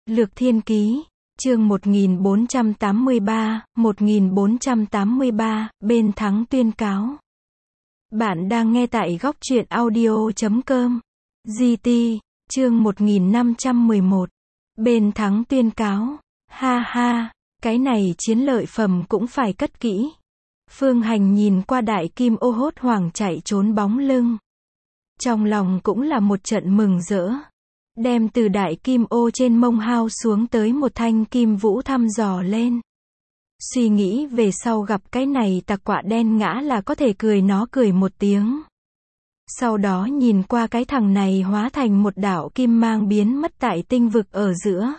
Lược Thiên Ký, chương 1483, bên thắng tuyên cáo. Bạn đang nghe tại góc truyện audio.com. GT, chương 1511. Bên thắng tuyên cáo. Ha ha, cái này chiến lợi phẩm cũng phải cất kỹ. Phương Hành nhìn qua đại kim ô hốt hoảng chạy trốn bóng lưng. Trong lòng cũng là một trận mừng rỡ. Đem từ đại kim ô trên mông hao xuống tới một thanh kim vũ thăm dò lên. Suy nghĩ về sau gặp cái này tặc quạ đen ngã là có thể cười nó cười một tiếng. Sau đó nhìn qua cái thằng này hóa thành một đạo kim mang biến mất tại tinh vực ở giữa.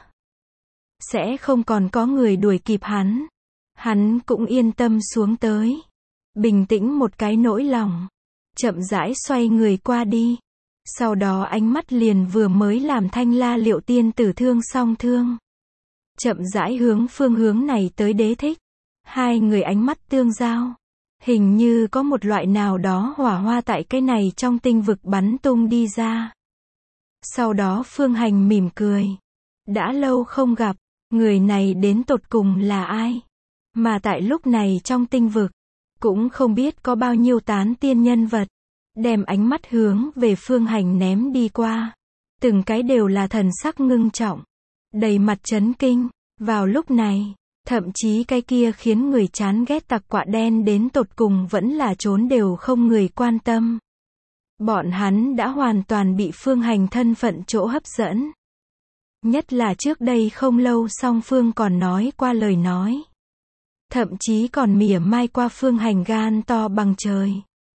Sẽ không còn có người đuổi kịp hắn. Hắn cũng yên tâm xuống tới. Bình tĩnh một cái nỗi lòng. Chậm rãi xoay người qua đi. Sau đó ánh mắt liền vừa mới làm Thanh La Liệu tiên tử thương xong thương. Chậm rãi hướng phương hướng này tới Đế Thích. Hai người ánh mắt tương giao. Hình như có một loại nào đó hỏa hoa tại cái này trong tinh vực bắn tung đi ra. Sau đó Phương Hành mỉm cười. Đã lâu không gặp, người này đến tột cùng là ai? Mà tại lúc này trong tinh vực, cũng không biết có bao nhiêu tán tiên nhân vật. Đem ánh mắt hướng về Phương Hành ném đi qua. Từng cái đều là thần sắc ngưng trọng. Đầy mặt chấn kinh. Vào lúc này, thậm chí cái kia khiến người chán ghét tặc quạ đen đến tột cùng vẫn là trốn đều không người quan tâm. Bọn hắn đã hoàn toàn bị Phương Hành thân phận chỗ hấp dẫn. Nhất là trước đây không lâu song Phương còn nói qua lời nói. Thậm chí còn mỉa mai qua Phương Hành gan to bằng trời.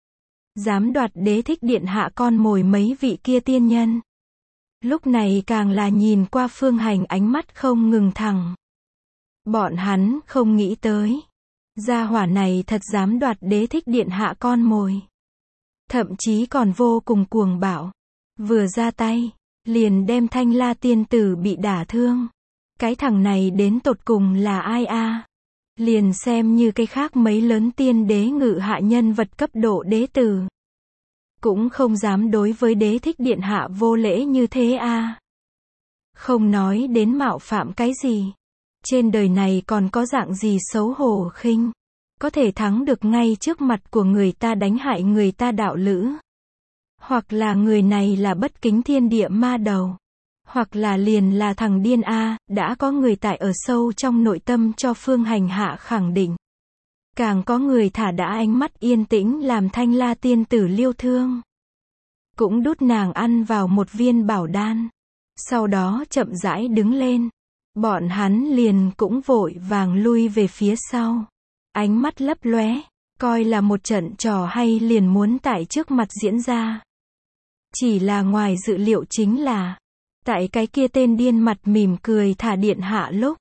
Dám đoạt Đế Thích điện hạ con mồi mấy vị kia tiên nhân. Lúc này càng là nhìn qua Phương Hành ánh mắt không ngừng thẳng. Bọn hắn không nghĩ tới. Gia hỏa này thật dám đoạt Đế Thích điện hạ con mồi. Thậm chí còn vô cùng cuồng bạo. Vừa ra tay, liền đem Thanh La tiên tử bị đả thương. Cái thằng này đến tột cùng là ai a? Liền xem như cái khác mấy lớn tiên đế ngự hạ nhân vật cấp độ đế tử. Cũng không dám đối với Đế Thích điện hạ vô lễ như thế a. Không nói đến mạo phạm cái gì. Trên đời này còn có dạng gì xấu hổ khinh. Có thể thắng được ngay trước mặt của người ta đánh hại người ta đạo lữ. Hoặc là người này là bất kính thiên địa ma đầu. Hoặc là liền là thằng điên a, đã có người tại ở sâu trong nội tâm cho Phương Hành hạ khẳng định. Càng có người thả đã ánh mắt yên tĩnh làm Thanh La tiên tử liêu thương. Cũng đút nàng ăn vào một viên bảo đan. Sau đó chậm rãi đứng lên. Bọn hắn liền cũng vội vàng lui về phía sau. Ánh mắt lấp lóe, coi là một trận trò hay liền muốn tại trước mặt diễn ra. Chỉ là ngoài dự liệu chính là, tại cái kia tên điên mặt mỉm cười thả điện hạ lúc.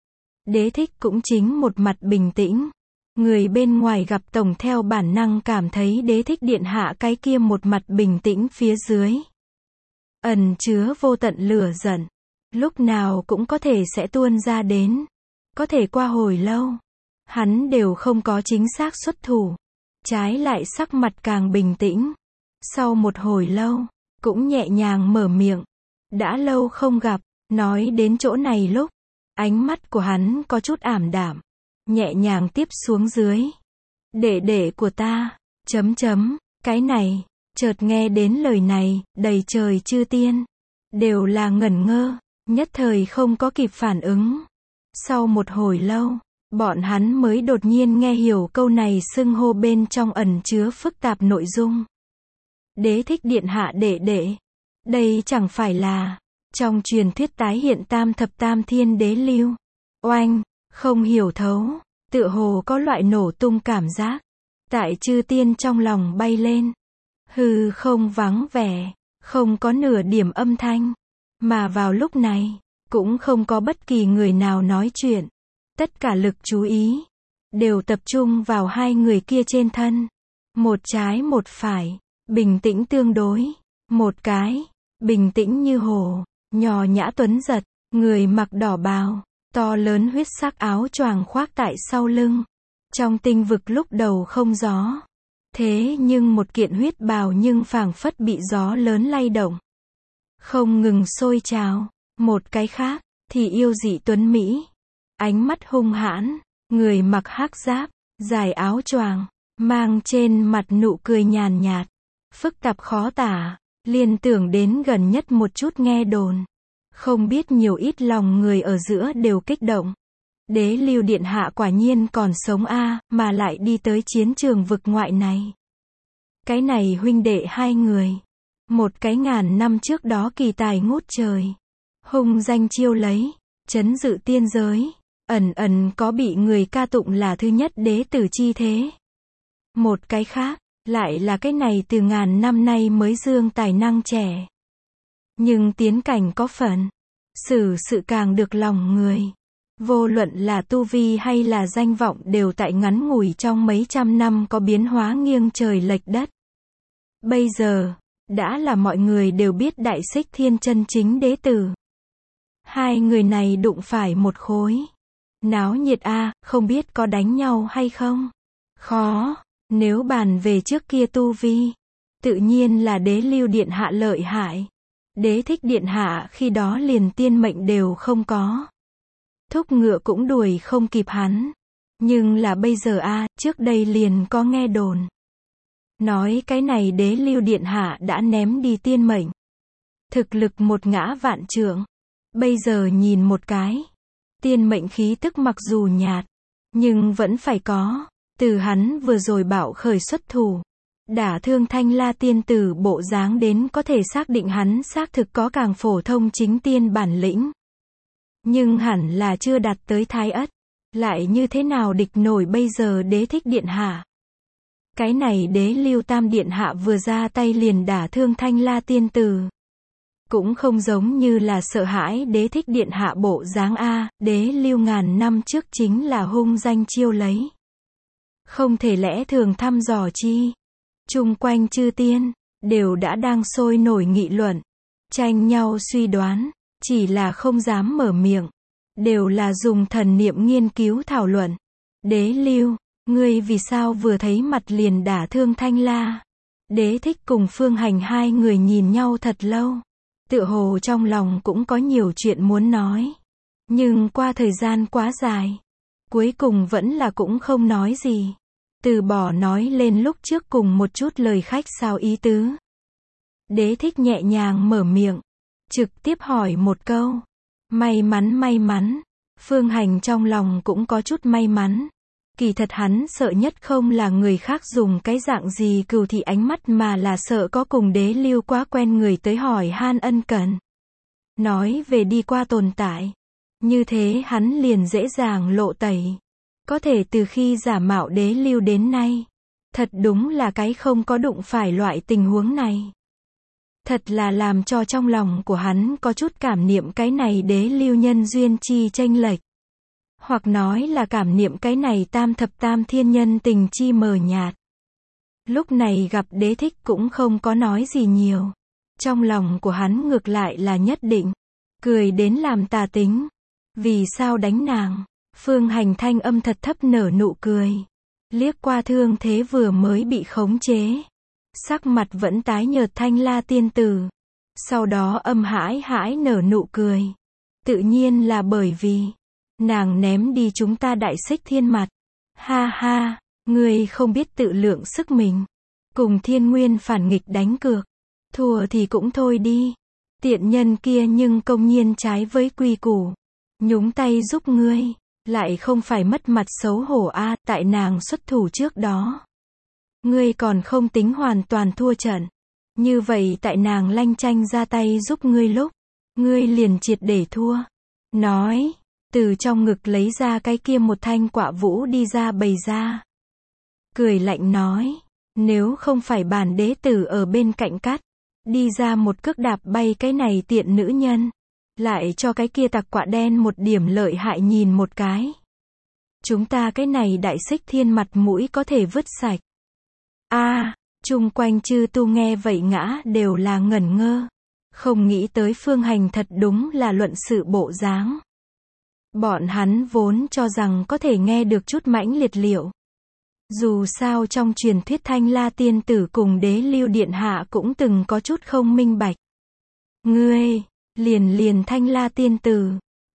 Đế Thích cũng chính một mặt bình tĩnh. Người bên ngoài gặp tổng theo bản năng cảm thấy Đế Thích điện hạ cái kia một mặt bình tĩnh phía dưới. Ẩn chứa vô tận lửa giận. Lúc nào cũng có thể sẽ tuôn ra đến. Có thể qua hồi lâu. Hắn đều không có chính xác xuất thủ. Trái lại sắc mặt càng bình tĩnh. Sau một hồi lâu, cũng nhẹ nhàng mở miệng. Đã lâu không gặp, nói đến chỗ này lúc. Ánh mắt của hắn có chút ảm đạm. Nhẹ nhàng tiếp xuống dưới. Đệ của ta, cái này, chợt nghe đến lời này, đầy trời chư tiên. Đều là ngẩn ngơ, nhất thời không có kịp phản ứng. Sau một hồi lâu, bọn hắn mới đột nhiên nghe hiểu câu này xưng hô bên trong ẩn chứa phức tạp nội dung. Đế Thích điện hạ đệ. Đây chẳng phải là, trong truyền thuyết tái hiện tam thập tam thiên đế lưu. Oanh, không hiểu thấu, tựa hồ có loại nổ tung cảm giác. Tại chư tiên trong lòng bay lên. Hư không vắng vẻ, không có nửa điểm âm thanh. Mà vào lúc này, cũng không có bất kỳ người nào nói chuyện. Tất cả lực chú ý, đều tập trung vào hai người kia trên thân. Một trái một phải, bình tĩnh tương đối. Một cái, bình tĩnh như hồ, nhò nhã tuấn giật, người mặc đỏ bào, to lớn huyết sắc áo choàng khoác tại sau lưng. Trong tinh vực lúc đầu không gió. Thế nhưng một kiện huyết bào nhưng phảng phất bị gió lớn lay động. Không ngừng sôi trào. Một cái khác, thì yêu dị tuấn Mỹ, ánh mắt hung hãn, người mặc hắc giáp, dài áo choàng, mang trên mặt nụ cười nhàn nhạt, phức tạp khó tả, liên tưởng đến gần nhất một chút nghe đồn. Không biết nhiều ít lòng người ở giữa đều kích động. Đế Lưu Điện Hạ quả nhiên còn sống mà lại đi tới chiến trường vực ngoại này. Cái này huynh đệ hai người. Một cái ngàn năm trước đó kỳ tài ngút trời. Hung danh chiêu lấy, chấn dự tiên giới. Ẩn ẩn có bị người ca tụng là thứ nhất đế tử chi thế. Một cái khác, lại là cái này từ ngàn năm nay mới dương tài năng trẻ. Nhưng tiến cảnh có phần. Xử sự càng được lòng người. Vô luận là tu vi hay là danh vọng đều tại ngắn ngủi trong mấy trăm năm có biến hóa nghiêng trời lệch đất. Bây giờ, đã là mọi người đều biết Đại Xích Thiên chân chính đế tử. Hai người này đụng phải một khối. Náo nhiệt không biết có đánh nhau hay không? Khó, nếu bàn về trước kia tu vi. Tự nhiên là Đế Lưu Điện Hạ lợi hại. Đế Thích Điện Hạ khi đó liền tiên mệnh đều không có. Thúc ngựa cũng đuổi không kịp hắn. Nhưng là bây giờ trước đây liền có nghe đồn. Nói cái này Đế Lưu Điện Hạ đã ném đi tiên mệnh. Thực lực một ngã vạn trượng. Bây giờ nhìn một cái. Tiên mệnh khí tức mặc dù nhạt. Nhưng vẫn phải có. Từ hắn vừa rồi bạo khởi xuất thủ. Đả thương Thanh La tiên tử bộ dáng đến có thể xác định hắn xác thực có càng phổ thông chính tiên bản lĩnh. Nhưng hẳn là chưa đạt tới Thái Ất. Lại như thế nào địch nổi bây giờ Đế Thích Điện Hạ? Cái này Đế Lưu Tam Điện Hạ vừa ra tay liền đả thương Thanh La tiên tử. Cũng không giống như là sợ hãi Đế Thích Điện Hạ bộ dáng Đế Lưu ngàn năm trước chính là hung danh chiêu lấy. Không thể lẽ thường thăm dò chi. Chung quanh chư tiên, đều đã đang sôi nổi nghị luận, tranh nhau suy đoán, chỉ là không dám mở miệng. Đều là dùng thần niệm nghiên cứu thảo luận. Đế Lưu, ngươi vì sao vừa thấy mặt liền đả thương Thanh La? Đế Thích cùng Phương Hành hai người nhìn nhau thật lâu. Tựa hồ trong lòng cũng có nhiều chuyện muốn nói. Nhưng qua thời gian quá dài, cuối cùng vẫn là cũng không nói gì. Từ bỏ nói lên lúc trước cùng một chút lời khách sáo ý tứ. Đế Thích nhẹ nhàng mở miệng, trực tiếp hỏi một câu. May mắn. Phương Hành trong lòng cũng có chút may mắn. Kỳ thật hắn sợ nhất không là người khác dùng cái dạng gì cừu thị ánh mắt mà là sợ có cùng Đế Lưu quá quen người tới hỏi han ân cần. Nói về đi qua tồn tại. Như thế hắn liền dễ dàng lộ tẩy. Có thể từ khi giả mạo Đế Lưu đến nay. Thật đúng là cái không có đụng phải loại tình huống này. Thật là làm cho trong lòng của hắn có chút cảm niệm cái này Đế Lưu nhân duyên chi chênh lệch. Hoặc nói là cảm niệm cái này tam thập tam thiên nhân tình chi mờ nhạt. Lúc này gặp Đế Thích cũng không có nói gì nhiều. Trong lòng của hắn ngược lại là nhất định. Cười đến làm tà tính. Vì sao đánh nàng? Phương Hành thanh âm thật thấp nở nụ cười. Liếc qua thương thế vừa mới bị khống chế. Sắc mặt vẫn tái nhợt Thanh La tiên tử. Sau đó âm hãi nở nụ cười. Tự nhiên là bởi vì nàng ném đi chúng ta Đại Xích Thiên mặt. Ha ha, ngươi không biết tự lượng sức mình. Cùng Thiên Nguyên phản nghịch đánh cược. Thua thì cũng thôi đi. Tiện nhân kia nhưng công nhiên trái với quy củ. Nhúng tay giúp ngươi. Lại không phải mất mặt xấu hổ tại nàng xuất thủ trước đó. Ngươi còn không tính hoàn toàn thua trận. Như vậy tại nàng lanh chanh ra tay giúp ngươi lúc. Ngươi liền triệt để thua. Nói. Từ trong ngực lấy ra cái kia một thanh quạ vũ đi ra bày ra. Cười lạnh nói. Nếu không phải bản đế tử ở bên cạnh cắt. Đi ra một cước đạp bay cái này tiện nữ nhân. Lại cho cái kia tặc quạ đen một điểm lợi hại nhìn một cái. Chúng ta cái này Đại Xích Thiên mặt mũi có thể vứt sạch. Chung quanh chư tu nghe vậy ngã đều là ngẩn ngơ. Không nghĩ tới Phương Hành thật đúng là luận sự bộ dáng. Bọn hắn vốn cho rằng có thể nghe được chút mãnh liệt liệu. Dù sao trong truyền thuyết Thanh La tiên tử cùng Đế Lưu Điện Hạ cũng từng có chút không minh bạch. Ngươi, liền Thanh La tiên tử.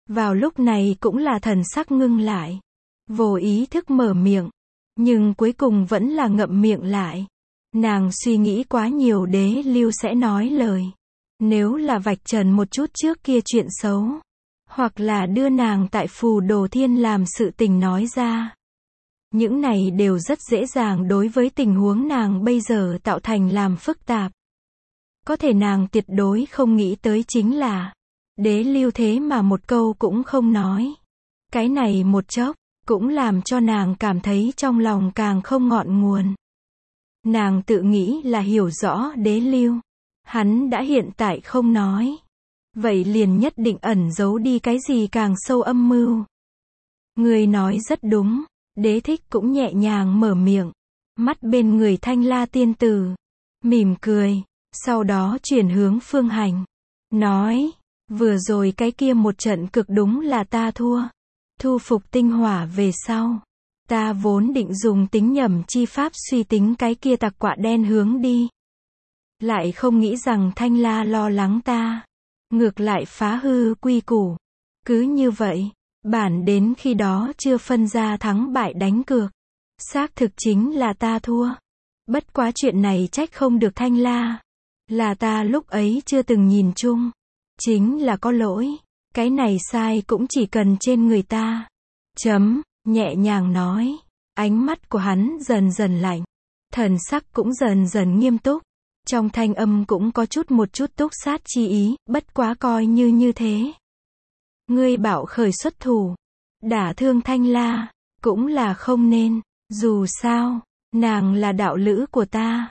Vào lúc này cũng là thần sắc ngưng lại. Vô ý thức mở miệng. Nhưng cuối cùng vẫn là ngậm miệng lại. Nàng suy nghĩ quá nhiều Đế Lưu sẽ nói lời. Nếu là vạch trần một chút trước kia chuyện xấu. Hoặc là đưa nàng tại Phù Đồ Thiên làm sự tình nói ra. Những này đều rất dễ dàng đối với tình huống nàng bây giờ tạo thành làm phức tạp. Có thể nàng tuyệt đối không nghĩ tới chính là Đế Lưu thế mà một câu cũng không nói. Cái này một chốc cũng làm cho nàng cảm thấy trong lòng càng không ngọn nguồn. Nàng tự nghĩ là hiểu rõ Đế Lưu. Hắn đã hiện tại không nói. Vậy liền nhất định ẩn giấu đi cái gì càng sâu âm mưu. Người nói rất đúng. Đế Thích cũng nhẹ nhàng mở miệng. Mắt bên người Thanh La tiên tử. Mỉm cười. Sau đó chuyển hướng Phương Hành. Nói. Vừa rồi cái kia một trận cực đúng là ta thua. Thu phục tinh hỏa về sau. Ta vốn định dùng tính nhầm chi pháp suy tính cái kia tặc quạ đen hướng đi. Lại không nghĩ rằng Thanh La lo lắng ta. Ngược lại phá hư quy củ. Cứ như vậy. Bản đến khi đó chưa phân ra thắng bại đánh cược. Xác thực chính là ta thua. Bất quá chuyện này trách không được Thanh La. Là ta lúc ấy chưa từng nhìn chung. Chính là có lỗi. Cái này sai cũng chỉ cần trên người ta. Nhẹ nhàng nói. Ánh mắt của hắn dần dần lạnh. Thần sắc cũng dần dần nghiêm túc. Trong thanh âm cũng có một chút túc sát chi ý, bất quá coi như thế. Ngươi bảo khởi xuất thủ. Đả thương Thanh La. Cũng là không nên. Dù sao, nàng là đạo lữ của ta.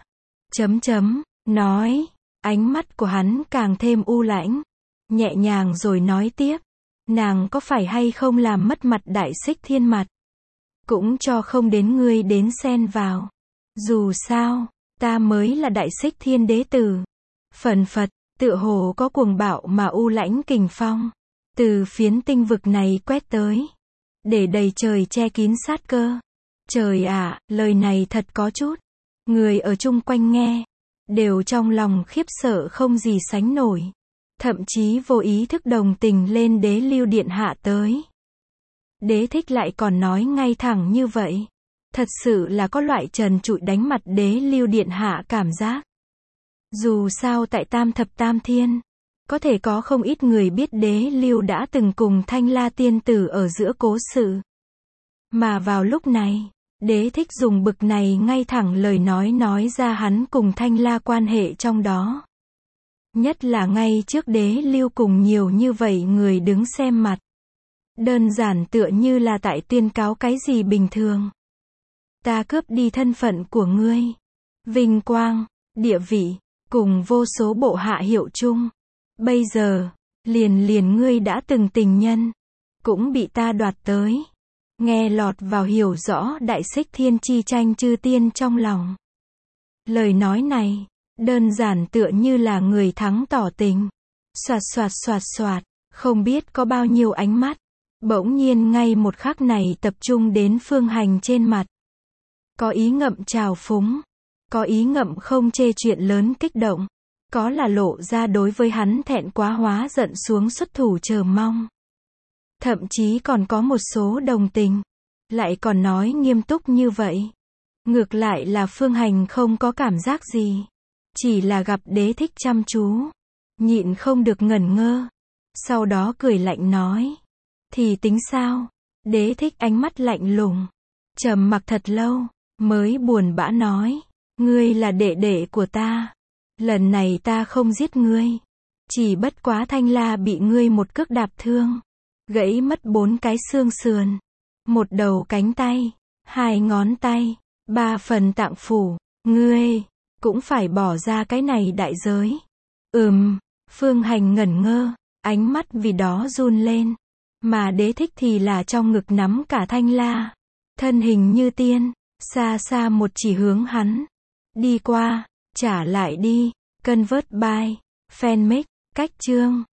Nói. Ánh mắt của hắn càng thêm u lãnh. Nhẹ nhàng rồi nói tiếp. Nàng có phải hay không làm mất mặt Đại Xích Thiên mặt. Cũng cho không đến ngươi đến xen vào. Dù sao, ta mới là Đại Xích Thiên đế tử. Phần phật, tựa hồ có cuồng bạo mà u lãnh kình phong. Từ phiến tinh vực này quét tới. Để đầy trời che kín sát cơ. Trời ạ, lời này thật có chút. Người ở chung quanh nghe. Đều trong lòng khiếp sợ không gì sánh nổi. Thậm chí vô ý thức đồng tình lên Đế Lưu điện hạ tới. Đế Thích lại còn nói ngay thẳng như vậy. Thật sự là có loại trần trụi đánh mặt Đế Lưu điện hạ cảm giác. Dù sao tại Tam Thập Tam Thiên, có thể có không ít người biết Đế Lưu đã từng cùng Thanh La tiên tử ở giữa cố sự. Mà vào lúc này, Đế Thích dùng bực này ngay thẳng lời nói ra hắn cùng Thanh La quan hệ trong đó. Nhất là ngay trước Đế Lưu cùng nhiều như vậy người đứng xem mặt. Đơn giản tựa như là tại tuyên cáo cái gì bình thường. Ta cướp đi thân phận của ngươi. Vinh quang, địa vị, cùng vô số bộ hạ hiệu chung. Bây giờ, liền ngươi đã từng tình nhân. Cũng bị ta đoạt tới. Nghe lọt vào hiểu rõ Đại Xích Thiên chi tranh chư tiên trong lòng. Lời nói này, đơn giản tựa như là người thắng tỏ tình. Soạt, không biết có bao nhiêu ánh mắt. Bỗng nhiên ngay một khắc này tập trung đến Phương Hành trên mặt. Có ý ngậm trào phúng. Có ý ngậm không chê chuyện lớn kích động. Có là lộ ra đối với hắn thẹn quá hóa giận xuống xuất thủ chờ mong. Thậm chí còn có một số đồng tình. Lại còn nói nghiêm túc như vậy. Ngược lại là Phương Hành không có cảm giác gì. Chỉ là gặp Đế Thích chăm chú. Nhịn không được ngẩn ngơ. Sau đó cười lạnh nói. Thì tính sao? Đế Thích ánh mắt lạnh lùng. Trầm mặc thật lâu. Mới buồn bã nói. Ngươi là đệ đệ của ta. Lần này ta không giết ngươi. Chỉ bất quá Thanh La bị ngươi một cước đạp thương. Gãy mất 4 cái xương sườn. 1 đầu cánh tay. 2 ngón tay. 3 phần tạng phủ. Ngươi cũng phải bỏ ra cái này đại giới. Phương Hành ngẩn ngơ. Ánh mắt vì đó run lên. Mà Đế Thích thì là trong ngực nắm cả Thanh La. Thân hình như tiên. Xa xa một chỉ hướng hắn. Đi qua. Trả lại đi. Convert by. Fanmake. Cách chương.